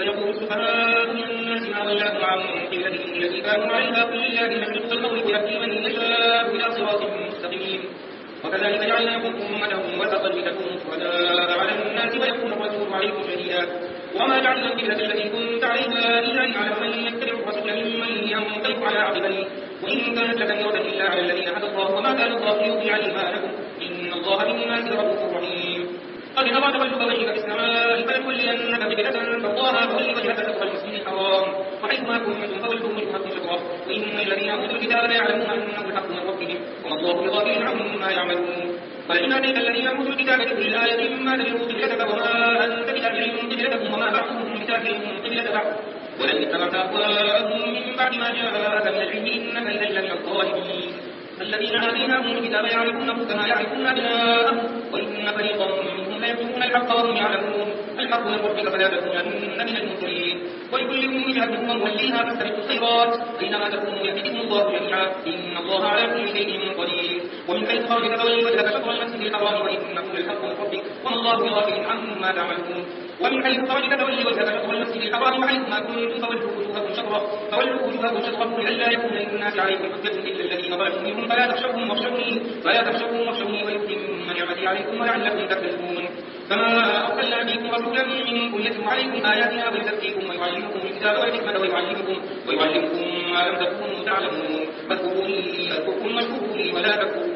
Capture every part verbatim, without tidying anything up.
سيقول السفهاء من الناس ما ولاهم عن قبلتهم التي كانوا عليها قل لله المشرق والمغرب يهدي من يشاء إلى صراط مستقيم وكذلك جعلناكم أمة وسطا لتكونوا شهداء على الناس ويكون الرسول عليكم شهيدا وما جعلنا القبلة التي كنت عليها إلا لنعلم من يتبع الرسول ممن ينقلب على عقبيه وإن كانت لكبيرة إلا على الذين هدى الله وما كان الله ليضيع إيمانكم إن الله بالناس رؤوف رحيم قد نرى تقلب وجهك في السماء فلنولينك قبلة ترضاها فول وجهك شطر المسجد الحرام وحيثما كنتم فولوا وجوهكم شطره وإن الذين أوتوا الكتاب لا يعلمون أنه الحق من ربهم وما الله بغافل عما يعملون ولئن آتيت الذين أوتوا الكتاب بكل آية ما تبعوا قبلتك وما أنت بتابع قبلتهم وما بعضهم بتابع قبلة بعض ولئن اتبعت أهواءهم من بعد ما جاءك من العلم إنك إذا لمن الظالمين الذين آتيناهم الكتاب يعرفونه كما يعرفون أبناءهم وإن فريقا منهم ليكتمون الحق وهم يعلمون الحق من ربك فلا تكونن من الممترين ولكل وجهة هو موليها فاستبقوا الخيرات أينما تكونوا يهدكم الله جميعا إن الله على كل شيء قدير ومن حيث خرجت فولي وجهك شطر المسجد الحرام وإنه للحق من ربك وما الله بغافل عما تعملون ومن حيث خرجت فولي وجهك شطر المسجد الحرام وحيثما كنتم فولوا وجوهكم شطره فولوا وجوهكم شطره لئلا يكون للناس عليكم حجة إلا الذين ظلموا منهم فلا تخشوهم واخشوني فلا تخشوهم واخشوني ويتم نعمتي عليكم ولعلكم تفلحون كما أرسلنا فيكم رسولا منكم يتلو عليكم آياتنا ويزكيكم ويعلمكم الكتاب والحكمة ويعلمكم ويعلمكم ما لم تكونوا تعلمون فاذكروني أذكركم واشكروا ولا تكفرون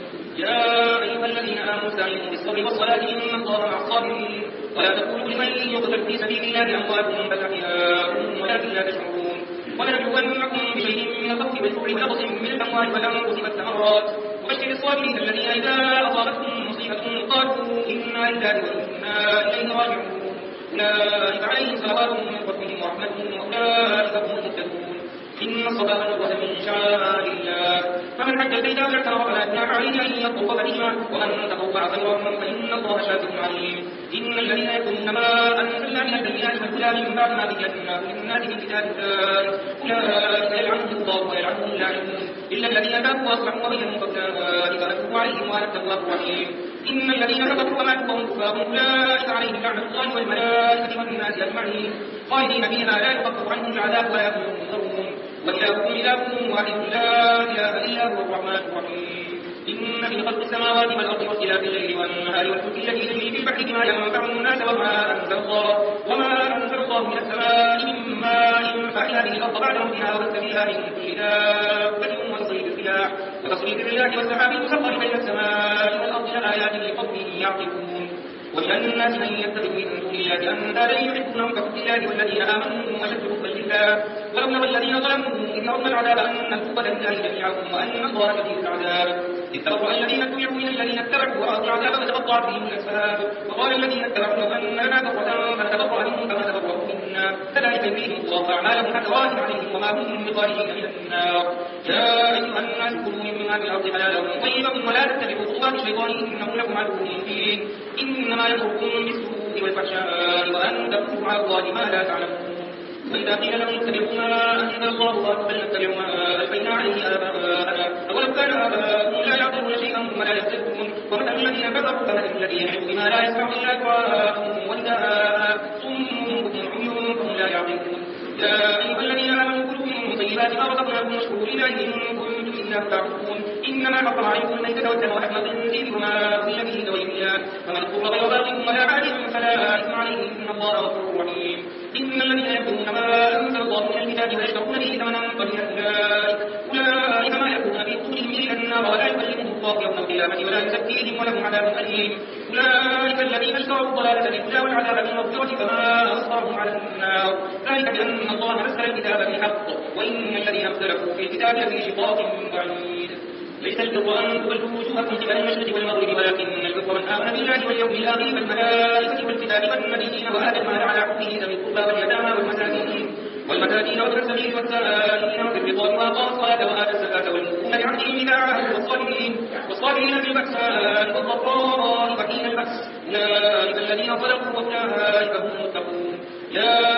يا أيها الذين آمنوا استعينوا بالصبر والصلاة إن الله مع الصابرين ولا تقولوا لمن يقتل في سبيل الله أموات بل أحياء ولكن لا تشعرون ولنبلونكم بشيء من الخوف والجوع ونقص من الأموال والأنفس والثمرات وبشر الصابرين الذين إذا أصابتهم مصيبة قالوا إنا لله وإنا إليه راجعون أولئك عليهم صلوات من ربهم ورحمة وأولئك هم المهتدون إن الصلاة والمروة من شعائر الله فمن حج البيت أو اعتمر فلا جناح عليه أن يطوف بهما ومن تطوع خيرا فإن الله شاكر عليم إن الذين يكتمون ما أنزلنا من البينات والهدى من بعد ما بيناه للناس في كتاب الله أولئك يلعنهم الله ويلعنهم اللاعنون إلا الذين تابوا وأصلحوا وبينوا فأولئك أتوب عليهم وأنا التواب الرحيم إن الذين كفروا وماتوا وهم كفار أولئك عليهم لعنة الله والملائكة والناس أجمعين خالدين فيها لا يخفف عنهم العذاب ولا هم ينظرون وإلهكم إله واحد لا إله إلا هو الرحمن الرحيم إن في خلق السماوات والأرض واختلاف الليل والنهار والفلك التي تجري في البحر بما ينفع الناس وما أنزل الله وما أنزل الله من السماء من ماء فأحيا به الأرض بعد موتها وبث فيها من كل دابة وتصريف الرياح وتصريف الرياح والسحاب المسخر بين السماء والأرض لآيات لقوم يعقلون ومن الناس من يتخذ من دون الله أندادا يحبونهم كحب الله والذين آمنوا أشد حبا لله ولو يرى الذين ظلموا إذ يرون العذاب أن القوة لله جميعا وأن الله شديد العذاب إذ تبرأ الذين اتبعوا من الذين اتبعوا ورأوا العذاب فتقطعت بهم الأسباب وقال الذين اتبعوا لو أن لنا كرة فنتبرأ منهم كما تبرأوا منا كذلك يريهم الله أعمالهم حسرات عليهم وما هم بخارجين من النار يا أيها الناس كلوا مما في الأرض حلالا طيبا ولا تتبعوا خطوات الشيطان إنه لكم عدو مبين إنما يأمركم بالسوء والفحشاء وأن تقولوا على الله ما لا تعلمون وإذا قيل لهم اتبعوا ما أنزل الله بل نتبع ما ألفينا عليه آباءنا أولو كان آباؤهم لا يعقلون شيئا ولا يهتدون ومثل الذين كفروا كمثل الذي يعظ بما لا يسمع إلا دعاءهم ونداء صم بكم عمي فهم لا يعقلون يا أيها الذين آمنوا كلوا من طيبات ما رزقناكم واشكروا لله إن كنتم إياه تعبدون إنما حرم عليكم الميتة والدم ولحم الخنزير وما أهل به لغير الله فمن اضطر غير باغ ولا عاد فلا إثم عليه إن الله غفور رحيم إن الذين يكتمون ما أنزل الله من الكتاب ويشترون به ثمنا قليلا أولئك أولئك ما يكون في قبورهم إلا النار ولا يكلمهم الله يوم القيامة ولا يزكيهم ولهم عذاب أليم أولئك الذين اشتروا الضلالة بالهدى والعذاب بالمغفرة فما أصبرهم على النار ذلك بأن الله نزل الكتاب بالحق وإن الذين اختلفوا في الكتاب لفي شقاق بعيد ليس البر أن تولوا وجوهكم قبل المشرق والمغرب ولكن البر من آمن بالله واليوم الآخر والملائكة والكتاب والنبيين وآتى المال على حبه ذوي القربى واليتامى والمساكين والمساكين وابن السبيل والسائلين وفي الرقاب وأقاموا الصلاة وآتى الزكاة والمؤمنون بعهدهم إذا عاهدوا والصابرين والصابرين في البأساء والضراء وحين البأس أولئك الذين صدقوا وأولئك هم المتقون يا أيها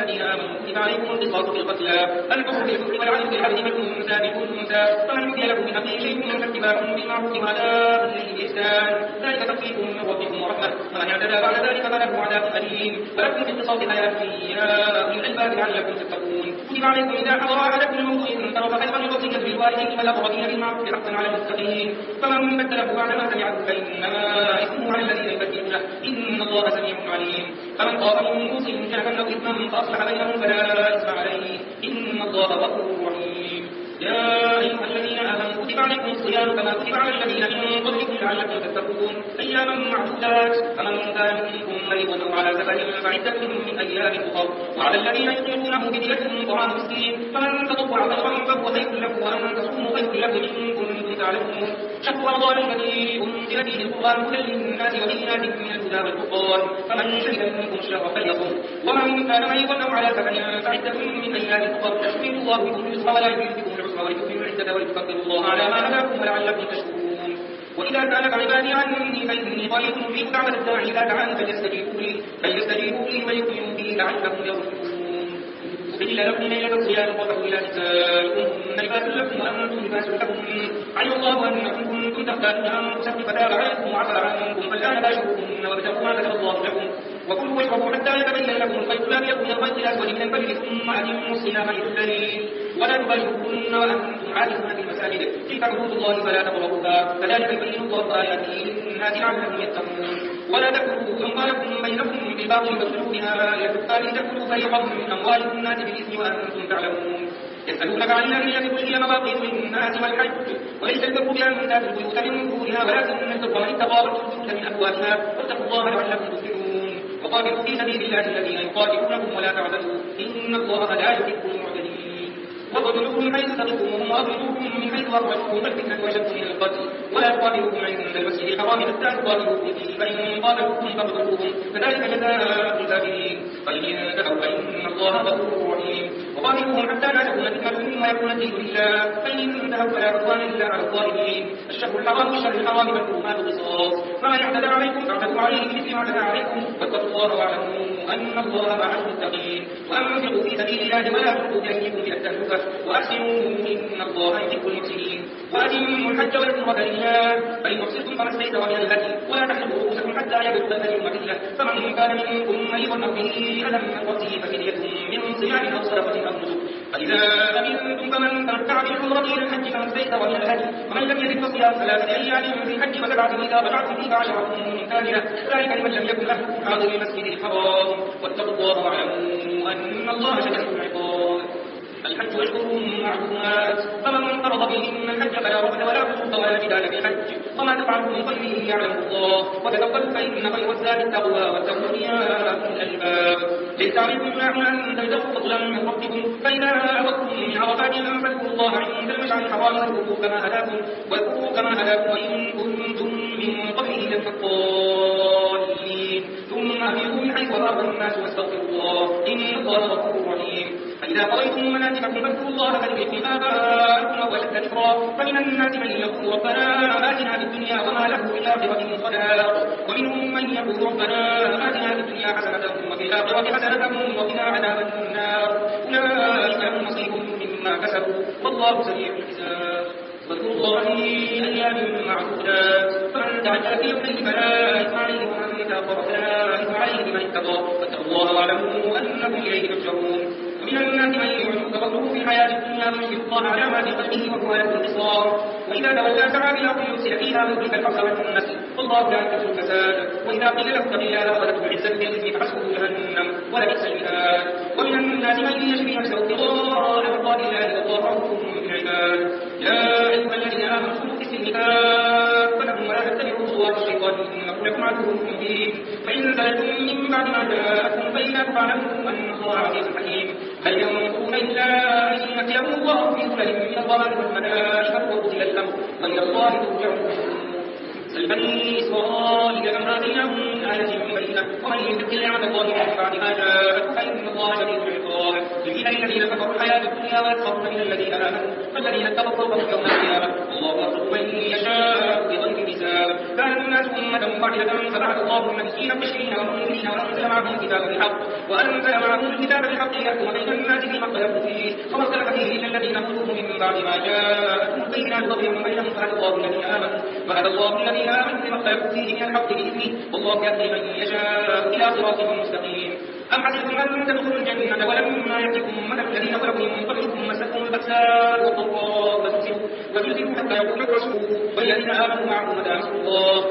الذين آمنوا كتب عليكم القصاص في القتلى الحر بالحر والعين بالعبد والأنثى بالأنثى فمن عفي له من أخيه شيء فاتباع بالمعروف وأداء إليه بإحسان ذلك تخفيف من ربكم ورحمة فمن اعتدى بعد ذلك فله عذاب أليم ولكم في القصاص حياة يا أولي الألباب لعلكم تتقون كتب عليكم إذا حضر أحدكم الموت إن ترك خيرا الوصية بالوالدين والأقربين بالمعروف حقا على المتقين فمن بدله بعد ما سمعه فإنما إثمه على الذين يبدلونه إن الله سميع عليم فمن خاف من موص جنفا أو إثما فأصلح بينهم فلا إثم عليه إن الله غفور رحيم يا أيها الذين آمنوا كتب عليكم الصيام كما كتب على الذين من قبلكم لعلكم تتقون أياما معدودات فمن كان منكم مريضا أو على سفر فعدة من أيام أخر وعلى الذين يطيقونه بدية طعام مسكين فمن تطوع خيرا فهو خير له وأن تصوموا خير له إن كنتم تعلمون شهر رمضان الذي أنزل فيه القرآن هدى للناس وبينات من الهدى والفرقان فمن شهد منكم الشهر فليصم ومن كان مريضا أو على سفر فعدة من أيام أخر يحمل الله بكم اليسر ولا يجوز بكم العسر ولتكملوا العدة ولتكبروا الله على ما هداكم ولعلكم تشكرون وإذا سألك عبادي عني فإني قريب أجيب دعوة الداعي إذا دعاني فليستجيبوا لي فليستجيبوا لي وليؤمنوا بي لعلهم يرشدون أحل لكم ليلة الصيام الرفث إلى نسائكم هن لباس لكم وأنتم لباس لهم علم الله أنكم كنتم تختارون أنفسكم فتاب عليكم وعفى عنكم فالآن باشروهن وابتغوا ما كتب الله لكم وكلوا واشربوا حتى يتبين لكم الخيط الأبيض من الخيط الأسود من الفجر ثم أتموا الصيام إلى الليل ولا تباشروهن وأنتم عاكفون في المساجد تلك حدود الله فلا تقربوها كذلك يبين الله آياته للناس لعلهم يتقون ولا تأكلوا أموالكم بينكم بالباطل وتدلوا بها إلى الكفار لتأكلوا فريقا من أموال الناس بالإثم وأنتم تعلمون يسألونك عن الأهلية قل هي مواقيت للناس والحج وليس البر بأن تأتوا البيوت من ظهورها ولكن البر من اتقى والبيوت من أبوابها واتقوا الله لعلكم تفلحون وقاتلوا في سبيل الله الذين يقاتلونكم ولا تعتدوا إن الله لا يحب المعتدين واقتلوهم من حيث ثقفتموهم واخرجوهم من حيث اخرجوكم فالفتنة أشد من القتل ولا تقاتلوهم عند المسجد الحرام حتى تقاتلوهم فيه فإن قاتلوكم فاقتلوهم كذلك جزاء الكافرين فإن انتهوا فإن الله غفور رحيم وقاتلوهم حتى لا تكون فتنة ويكون الدين لله فإن انتهوا فلا عدوان إلا على الظالمين الشهر الحرام والشهر الحرام والحرمات قصاص فمن اعتدى عليكم فاعتدوا عليه بمثل ما اعتدى عليكم واتقوا الله واعلموا أن الله مع المتقين وأنفقوا في سبيل الله ولا تلقوا بأيديكم إلى التهلكة وأحسنوا إن الله يحب المحسنين وأتموا الحج والعمرة لله فإن أحسنتم فما استيسر من الهدي ولا تحلقوا رؤوسكم حتى يبلغ الهدي محله فمن كان منكم مريضا أو به أذى من رأسه ففدية من صيام أو صدقة أو نسك فإذا أمنتم فمن تمتع بالعمرة إلى الحج فما استيسر من الهدي ومن لم يجد فصيام ثلاثة أيام في الحج وسبعة إذا رجعتم فيه عشرة كاملة ذلك لمن لم يكن أهله حاضر المسجد الحرام واتقوا الله واعلموا أن الله شديد العقاب الحج أشهر معلومات فمن فرض فيهن الحج فلا رفث ولا فسوق ولا جدال في الحج وما تفعلوا من خير يعلمه الله وتزودوا فإن خير الزاد التقوى واتقون يا أولي الألباب ليس عليكم جناح أن تبتغوا فضلا من ربكم فإذا أفضتم من عرفات فاذكروا الله عند المشعر الحرام واذكروا كما هداكم واذكروا كما هداكم وإن كنتم من قبله لمن الضالين ثم أفيضوا من حيث أفاض الناس واستغفروا الله إن الله غفور رحيم فإذا قضيتم مناسككم فاذكروا الله كذكركم آباءكم أو أشد ذكرا فمن الناس من يقول ربنا آتنا في الدنيا وما له في الآخرة من خلاق ومنهم من يقول ربنا آتنا في الدنيا حسنة وفي الآخرة حسنة وقنا عذاب النار أولئك لهم نصيب مما كسبوا والله سريع الحساب واذكروا الله في أيام معدودات فمن تعجل في يومين فلا إثم عليه ومن تأخر فلا إثم عليه بمن اتقى فاتقوا الله واعلموا أنكم إليه ترجعون ومن الناس من يعجبك قوله في الحياة الدنيا ويشهد الله على ما في قلبه وهو له الانتصار وإذا تولى سعى بالأرض يرسل فيها ويهلك الحرث والنسل والله لا يحب الفساد وإذا قيل له اتق الله أخذته العزة بالإثم فحسبه جهنم ولبئس المهاد ومن الناس من يشري نفسه ابتغاء مرضات الله والله رؤوف بالعباد يا أيها الذين آمنوا ادخلوا في السلم كافة ولا تتبعوا خطوات الشيطان إنه لكم عدو مبين فإن زللتم من بعد ما جاءتكم بينات فاعلموا أن الله عزيز حكيم هل ينظرون إلا أن يأتيهم الله في ظلل من الغمام والملائكة وقضي الأمر غير الله ترجع سل بني إسرائيل كم آتيناهم من آية بينة ومن يتق نعمة الله من بعد ما جاءته فإن الله شديد العقاب زين للذين كفروا الحياة الدنيا ويسخرون من الذين آمنوا فالذين اتقوا فوقهم يوم القيامة الله يرزق من يشاء بغير حساب كان الناس أمة واحدة فبعث الله النبيين مبشرين ومنذرين وأنزل معهم الكتاب بالحق وأنزل معهم الكتاب بالحق ليحكم بين الناس فيما اختلفوا فيه وما اختلف فيه إلا الذين أوتوه من بعد ما جاءتهم البينات بغيا بينهم فهدى الله الذين آمنوا فهدى الله الذين آمنوا لما اختلفوا فيه من الحق بإذنه والله يهدي من يشاء إلى صراط مستقيم. أم حسبتم أن تدخلوا الجنة ولما يأتكم مثل الذين خلقوا من قبلكم مستهم البأساء والضراء وزلزلوا وزلزلوا حتى يقول الرسول والذين آمنوا معه متى نصر الله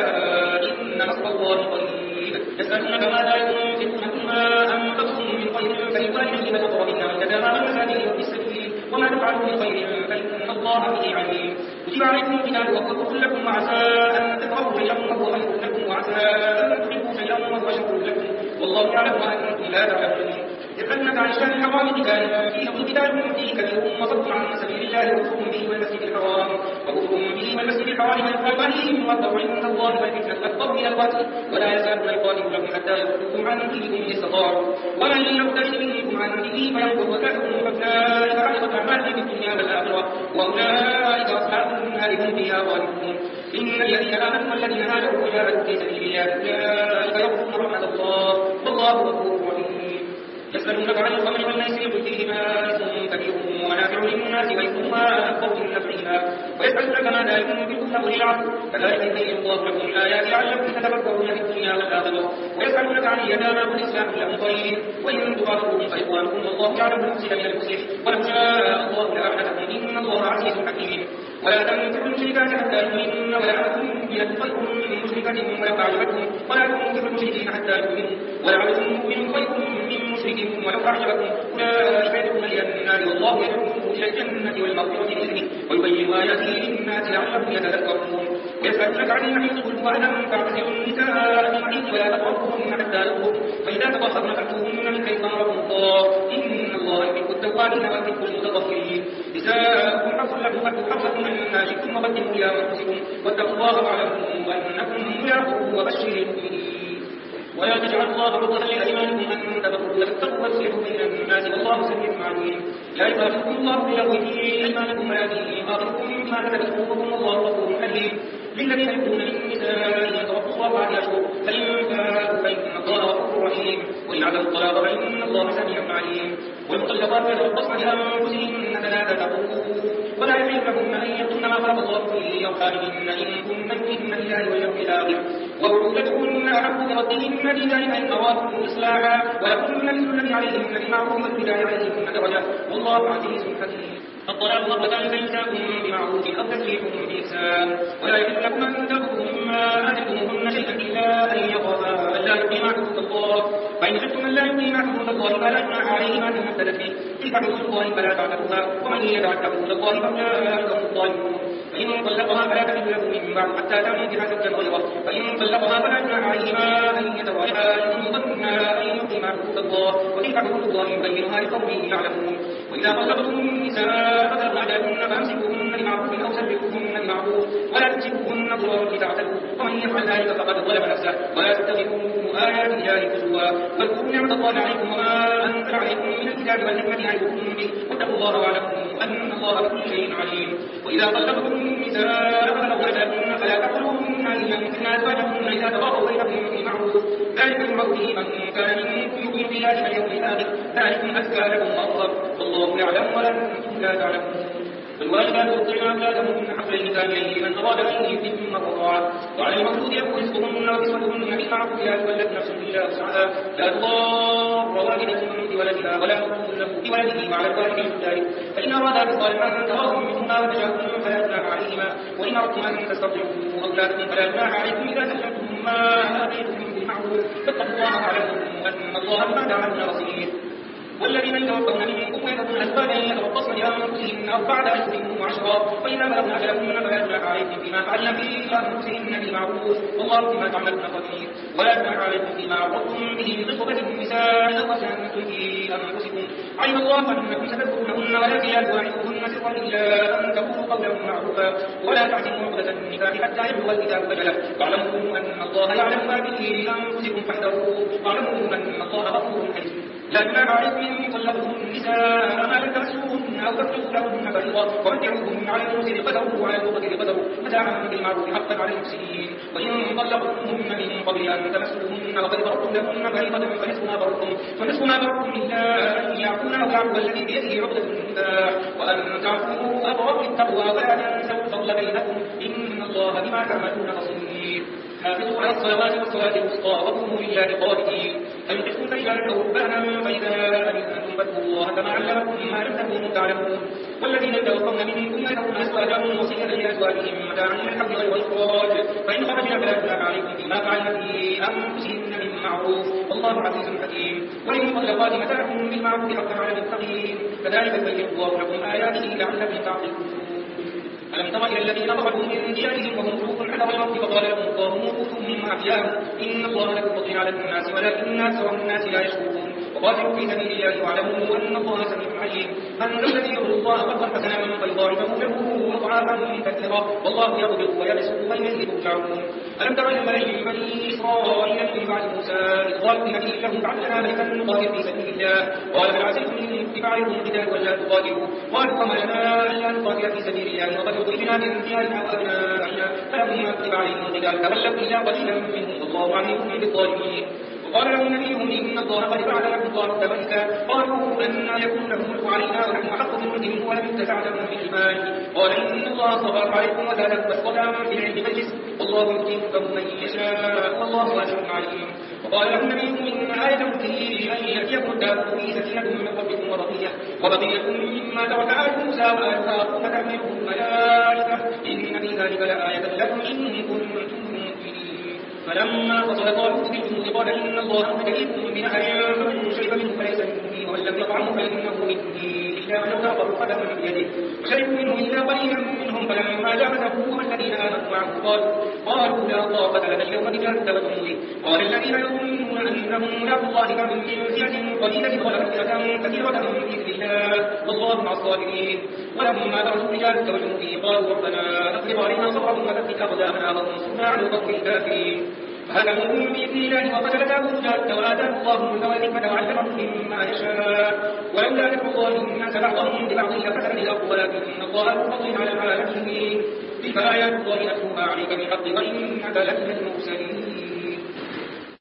ألا إن نصر الله قريب. يسألونك ماذا ينفقون قل ما أنفقتم من خير فللوالدين والأقربين واليتامى والمساكين وفي السبيل وما تفعلوا من خير فإن الله به عليم. كتب عليكم القتال وهو كره لكم وعسى أن تكرهوا شيئا وهو خير لكم وعسى أن تحبوا شيئا وهو شر لكم والله يعلم وأنتم لا تعلمون. يسألونك عن الشهر الحرام قتال فيه قتال فيه كبير وصد عن سبيل الله وكفر به والمسجد الحرام وكفر به والمسجد الحرام والقرآن والله عند الله والفتنة أكبر من القتل ولا يزالون يقاتلونكم حتى يردوكم عن دينكم إن استطاعوا ومن يرتد منكم عن دينه فينقض وكافر فأولئك حبطت أعمالهم في الدنيا والآخرة وأولئك أصحاب النار هم فيها خالدون. إن الذين آمنوا والذين هاجروا وجاهدوا في سبيل الله أولئك يرجون رحمة الله والله غفور رحيم. يسألونك عن الخمر والميسر قل فيهما إثم كبير ومنافع للناس وإثمهما أكبر من نفعهما ويسألونك ماذا ينفقون قل العفو كذلك يبين الله لكم الآيات لعلكم تتفكرون في الدنيا والآخرة. ويسألونك عن اليتامى قل إصلاح لهم خير وإن تخالطوهم فإخوانكم والله يعلم المفسد من المصلح ولو شاء الله لأعنتكم إن الله عزيز حكيم. ولا تنكحوا المشركات حتى يؤمنن ولعبد مؤمنة خير من مشركة ولو أعجبتكم ولا تنكحوا المشركين حتى يؤمنوا ولعبد مؤمن خير من مشرك ولو أعجبكم أولئك يدعون إلى النار والله يدعو إلى الجنة والمغفرة بإذنه ويبين آياته للناس لعلهم يتذكرون. ويسألونك عن المحيض قل هو أذى فاعتزلوا النساء في المحيض ولا تقربوهن حتى يطهرن فإذا تطهرن فأتوهن من حيث أمركم الله إن الله يحب التوابين ويحب المتطهرين. نساؤكم حرث لكم فأتوا حرثكم أن شئتم وقدموا إلى أنفسكم واتقوا الله واعلموا أنكم ملاقوه وبشر المؤمنين. ولا تجعلوا الله عرضة لأيمانكم أن تبروا وتتقوا وتصلحوا بين الناس والله سميع عليم. لا يؤاخذكم الله باللغو في أيمانكم ولكن يؤاخذكم بما كسبت قلوبكم والله غفور حليم. للذين يؤمنون من نسائهم توفوا أربعة أشهر فإن فاءوا فإن الله غفور رحيم وإن عزموا الطلاق فإن الله سميع عليم. والمطلقات يتربصن بأنفسهن ثلاثة قروء ولا يحل لهن أن يكتمن ما خلق الله في أرحامهن إن كن يؤمن بالله واليوم الآخر وبعولتهن أحق بردهن في ذلك إن أرادوا إصلاحا ولكن مثل الذي عليهن بالمعروف والرجال عليهن درجة والله عزيز حكيم. الطلاق مرتان فإمساكم بمعروف أو تسريح بإحسان ولا يحل لكم أن تأخذوا مما آتيتموهن شيئا إلا أن يخافا ألا يقيما حدود الله فإن خفتم أن لا يقيما حدود الله فلا جناح عليهما فيما افتدت به تلك حدود الله فلا تعتدوها ومن يتعد حدود الله فأولئك هم الظالمون. فإن طلقها فلا تحل له من بعد حتى تنكح زوجا غيره فإن طلقها فلا جناح عليهما أن يتراجعا إن ظنا أن يقيما حدود الله وتلك حدود الله يبينها لقوم يعلمون. وإذا طلقتم النساء فبلغن أجلهن فأمسكوهن بمعروف أو سرحوهن بمعروف ولا تمسكوهن ضرارا لتعتدوا ومن يفعل ذلك فقد ظلم نفسه ولا تتخذوا آيات الله هزوا واذكروا نعمة الله عليكم وما أنزل عليكم من الكتاب والحكمة يعظكم به واتقوا الله واعلموا أن الله بكل شيء عليم. وإذا طلقتم النساء فبلغن أجلهن فلا تقتلوهن أن ينكحن أزواجهن إذا تراضوا بينهم بالمعروف ذلك يوعظ به من كان منكم يؤمن بالله واليوم الآخر ذلكم أزكى لكم وأطهر والله يعلم وأنتم لا تعلمون. والوالدات يرضعن أولادهن حولين كاملين لمن أراد أن يتم الرضاعة وعلى المولود له رزقهن وكسوتهن بالمعروف لا تكلف نفس إلا وسعها لا تضار والدة بولدها ولا مولود له بولده وعلى الوالد مثل ذلك فإن أرادا فصالحا تراض منهما وتشاؤم فلا جناح عليهما وإن أردتم أن تسترضعوا أولادكم فلا جناح عليكم إذا سلمتم ما آتيتم بالمعروف فاتقوا الله واعلموا أن الله بما تعملون بصير. والذين يتوفون منكم ويذرون أزواجا يتربصن بأنفسهن أربعة أشهر وعشرا فإذا بلغن أجلهن فلا جناح عليكم فيما فعلن في أنفسهن بالمعروف والله بما تعملون خبير. ولا جناح عليكم فيما عرضتم به من خطبة النساء أو أسألتم في أنفسكم علم الله أنكم ستذكرونهن ولكن لا تواعدوهن سرا إلا أن تقولوا قولا معروفا ولا تعزموا عقدة النكاح حتى يبلغ الكتاب أجله واعلموا أن الله يعلم ما به أنفسكم فاحذروه واعلموا أن الله غفور حليم. لا جناح عليكم إن طلقتم النساء ما لم تمسوهن أو تفرضوا لهن فريضة ومتعوهن على الموسر قدره وعلى المقتر قدره متاعا بالمعروف حقا على المحسنين. وإن طلقتموهن من قبل أن تمسوهن وقد فرضتم لهن فريضة فنصف ما فرضتم فنصف ما فرضتم إلا أن يعفون أو يعفو الذي بيده عقدة النكاح وأن تعفوا أقرب للتقوى ولا تنسوا الفضل بينكم إن الله بما تعملون بصير. حافظوا على الصلوات والصلاة الوسطى وقوموا لله قانتين. أن تكون رجالا أو ركبانا فإذا أمنتم فاتقوا الله كما علمكم ما لم تكونوا تعلمون. والذين يتوفون منكم يذرون أزواجا وصية لأزواجهم متاعا إلى الحول غير إخراج فإن خرجنا فلا جناح عليكم فيما فعلن في أنفسهن من معروف والله عزيز حكيم. وللمطلقات متاع بالمعروف حقا على المتقين كذلك يبين الله لكم آياته لعلكم تعقلون. ألم تر إلى الذين خرجوا من ديارهم وهم ملوك حذر الموت فقال لهم الله موتوا ثم أحياهم إن الله لذو فضل على الناس ولكن أكثر الناس لا يشكرون. وقاتلوا في سبيل الله واعلموا أن الله سميع عليم. من الذي يقرض الله قرضا حسنا فيضاعفه له أضعافا كثيرة والله يقبض ويبسط وإليه ترجعون. ألم تر إلى الملأ من بني إسرائيل من بعد موسى إذ قالوا لنبي له ابعث لنا ملكا نقاتل في سبيل الله قال هل عسيتم إن كتب عليكم القتال ولا تقاتلوا قالوا وما لنا ألا نقاتل في سبيل الله وقد أخرجنا من ديارنا وأبنائنا فلما كتب عليهم القتال تولوا إلا قليلا منهم والله عليم بالظالمين. وقال لهم نبيهم إن الله قد بعث لكم طالوت ملكا قالوا أن يكون له الملك علينا ونحن أحق بالملك منه ولم يؤت سعة في المال قال إن الله اصطفاكم عليكم وزادكم بسطة في العلم والجسم والله يؤتي ملكه من يشاء والله واسع عليم. وقال لهم نبيهم إن آية ملكه أن يأتيكم الدابة فيه سكينة من ربكم ورقية وبقية مما ترك آل موسى وآل هارون تحمله الملائكة إن في ذلك لآية لكم إن كنتم فلما فصل طالوت بالجنود قال إن الله مبتليكم بنهر فمن شرب منه فليس مني ومن لم يطعمه فإنه مني إلا من ذاق رفقة بيده وشربوا منه إلا قليلا منهم فلما جاوزه والذين آمنوا معه قالوا قالوا لا طاقة لنا اليوم بجهد وجنوده قال الذين يظنون أنهم ملاقوا الله كم من فئة قليلة غلبت فئة كثيرة بإذن الله والله مع الصابرين. ولما برزوا رجال وجنوده قالوا ربنا أفرغ علينا صبرا وثبت أقدامنا وانصرنا على القوم الكافرين. فهزموهم بإذن الله وقتل داود جاءت وآتاه الله الملك والحكمة وعلمه مما يشاء ولولا ذكر الله الناس بعضهم ببعض لفسدت الأرض ولكن الله ذو فضل على العالمين. تلك آيات الله نتلوها عليك بالحق وإنك لمن المرسلين.